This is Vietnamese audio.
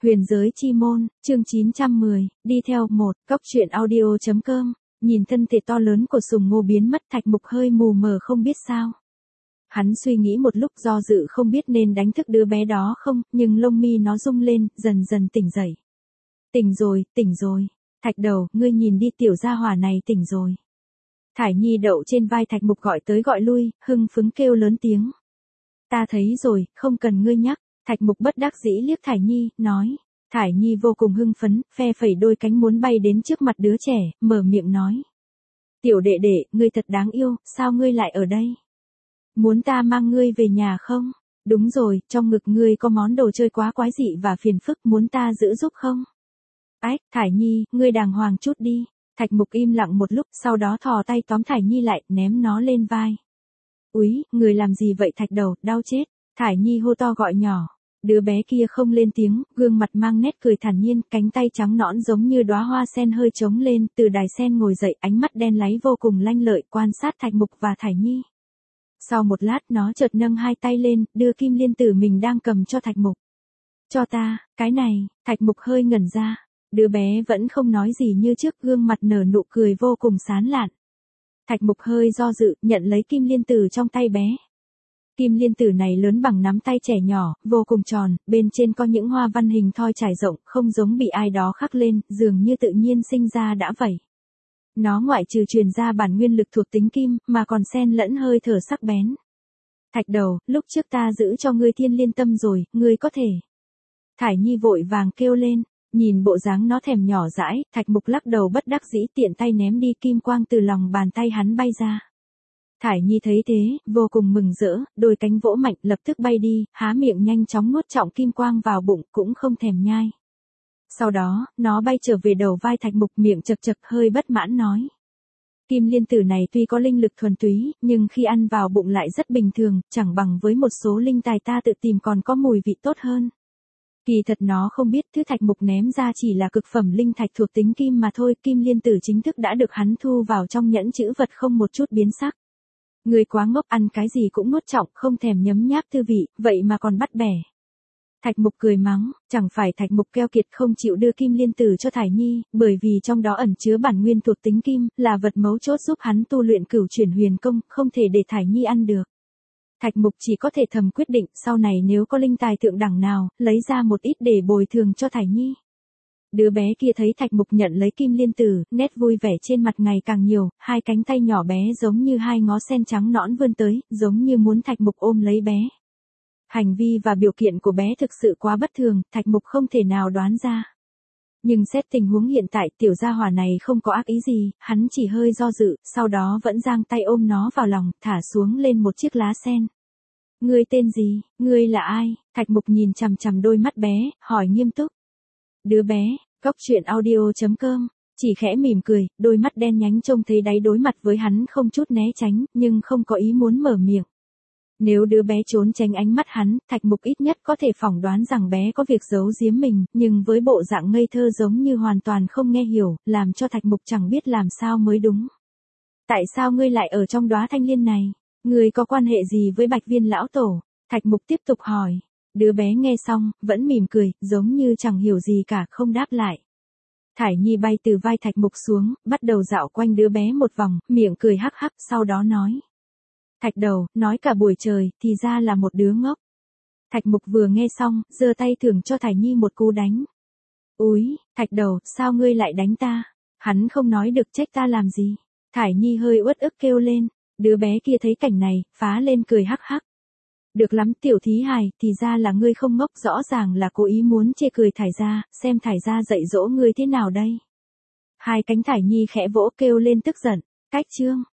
Huyền giới chi môn, chương 910, đi theo một, cóc truyện audio.com, nhìn thân thể to lớn của Sùng Ngô biến mất, Thạch Mục hơi mù mờ không biết sao. Hắn suy nghĩ một lúc do dự không biết nên đánh thức đứa bé đó không, nhưng lông mi nó rung lên, dần dần tỉnh dậy. Tỉnh rồi, Thạch Đầu, ngươi nhìn đi, tiểu gia hỏa này tỉnh rồi. Thải Nhi đậu trên vai Thạch Mục gọi tới gọi lui, hưng phấn kêu lớn tiếng. Ta thấy rồi, không cần ngươi nhắc. Thạch Mục bất đắc dĩ liếc Thải Nhi, nói. Thải Nhi vô cùng hưng phấn, phe phẩy đôi cánh muốn bay đến trước mặt đứa trẻ, mở miệng nói. Tiểu đệ đệ, ngươi thật đáng yêu, sao ngươi lại ở đây? Muốn ta mang ngươi về nhà không? Đúng rồi, trong ngực ngươi có món đồ chơi quá quái dị và phiền phức, muốn ta giữ giúp không? Ách, Thải Nhi, ngươi đàng hoàng chút đi. Thạch Mục im lặng một lúc, sau đó thò tay tóm Thải Nhi lại, ném nó lên vai. Úi, người làm gì vậy Thạch Đầu, đau chết. Thải Nhi hô to gọi nhỏ. Đứa bé kia không lên tiếng, gương mặt mang nét cười thản nhiên, cánh tay trắng nõn giống như đóa hoa sen hơi trống lên, từ đài sen ngồi dậy, ánh mắt đen láy vô cùng lanh lợi, quan sát Thạch Mục và Thải Nhi. Sau một lát nó chợt nâng hai tay lên, đưa kim liên tử mình đang cầm cho Thạch Mục. Cho ta, cái này. Thạch Mục hơi ngẩn ra. Đứa bé vẫn không nói gì như trước, gương mặt nở nụ cười vô cùng sán lạn. Thạch Mục hơi do dự, nhận lấy kim liên tử trong tay bé. Kim liên tử này lớn bằng nắm tay trẻ nhỏ, vô cùng tròn, bên trên có những hoa văn hình thoi trải rộng, không giống bị ai đó khắc lên, dường như tự nhiên sinh ra đã vậy. Nó ngoại trừ truyền ra bản nguyên lực thuộc tính kim, mà còn xen lẫn hơi thở sắc bén. Thạch Đầu, lúc trước ta giữ cho ngươi thiên liên tâm rồi, ngươi có thể. Thải Nhi vội vàng kêu lên, nhìn bộ dáng nó thèm nhỏ dãi, Thạch Mục lắc đầu bất đắc dĩ tiện tay ném đi, kim quang từ lòng bàn tay hắn bay ra. Thải Nhi thấy thế, vô cùng mừng rỡ, đôi cánh vỗ mạnh lập tức bay đi, há miệng nhanh chóng nuốt trọng kim quang vào bụng, cũng không thèm nhai. Sau đó, nó bay trở về đầu vai Thạch Mục, miệng chật chật hơi bất mãn nói. Kim liên tử này tuy có linh lực thuần túy, nhưng khi ăn vào bụng lại rất bình thường, chẳng bằng với một số linh tài ta tự tìm còn có mùi vị tốt hơn. Kỳ thật nó không biết thứ Thạch Mục ném ra chỉ là cực phẩm linh thạch thuộc tính kim mà thôi, kim liên tử chính thức đã được hắn thu vào trong nhẫn chữ vật không một chút biến sắc. Người quá ngốc, ăn cái gì cũng nuốt trọng, không thèm nhấm nháp thư vị, vậy mà còn bắt bẻ. Thạch Mục cười mắng, chẳng phải Thạch Mục keo kiệt không chịu đưa kim liên tử cho Thải Nhi, bởi vì trong đó ẩn chứa bản nguyên thuộc tính kim, là vật mấu chốt giúp hắn tu luyện cửu chuyển huyền công, không thể để Thải Nhi ăn được. Thạch Mục chỉ có thể thầm quyết định, sau này nếu có linh tài thượng đẳng nào, lấy ra một ít để bồi thường cho Thải Nhi. Đứa bé kia thấy Thạch Mục nhận lấy kim liên tử, nét vui vẻ trên mặt ngày càng nhiều, hai cánh tay nhỏ bé giống như hai ngó sen trắng nõn vươn tới, giống như muốn Thạch Mục ôm lấy bé. Hành vi và biểu kiện của bé thực sự quá bất thường, Thạch Mục không thể nào đoán ra. Nhưng xét tình huống hiện tại, tiểu gia hỏa này không có ác ý gì, hắn chỉ hơi do dự, sau đó vẫn giang tay ôm nó vào lòng, thả xuống lên một chiếc lá sen. Ngươi tên gì, ngươi là ai? Thạch Mục nhìn chằm chằm đôi mắt bé, hỏi nghiêm túc. Đứa bé, cóc truyện audio.com, chỉ khẽ mỉm cười, đôi mắt đen nhánh trông thấy đáy đối mặt với hắn không chút né tránh, nhưng không có ý muốn mở miệng. Nếu đứa bé trốn tránh ánh mắt hắn, Thạch Mục ít nhất có thể phỏng đoán rằng bé có việc giấu giếm mình, nhưng với bộ dạng ngây thơ giống như hoàn toàn không nghe hiểu, làm cho Thạch Mục chẳng biết làm sao mới đúng. Tại sao ngươi lại ở trong đóa thanh liên này? Ngươi có quan hệ gì với Bạch Viên lão tổ? Thạch Mục tiếp tục hỏi. Đứa bé nghe xong, vẫn mỉm cười, giống như chẳng hiểu gì cả, không đáp lại. Thải Nhi bay từ vai Thạch Mục xuống, bắt đầu dạo quanh đứa bé một vòng, miệng cười hắc hắc, sau đó nói. Thạch Đầu, nói cả buổi trời, thì ra là một đứa ngốc. Thạch Mục vừa nghe xong, giơ tay thưởng cho Thải Nhi một cú đánh. Úi, Thạch Đầu, sao ngươi lại đánh ta? Hắn không nói được, trách ta làm gì? Thải Nhi hơi uất ức kêu lên. Đứa bé kia thấy cảnh này, phá lên cười hắc hắc. Được lắm tiểu thí hài, thì ra là ngươi không ngốc, rõ ràng là cố ý muốn chê cười Thải gia, xem Thải gia dạy dỗ ngươi thế nào đây. Hai cánh Thải Nhi khẽ vỗ kêu lên tức giận. Cách chương.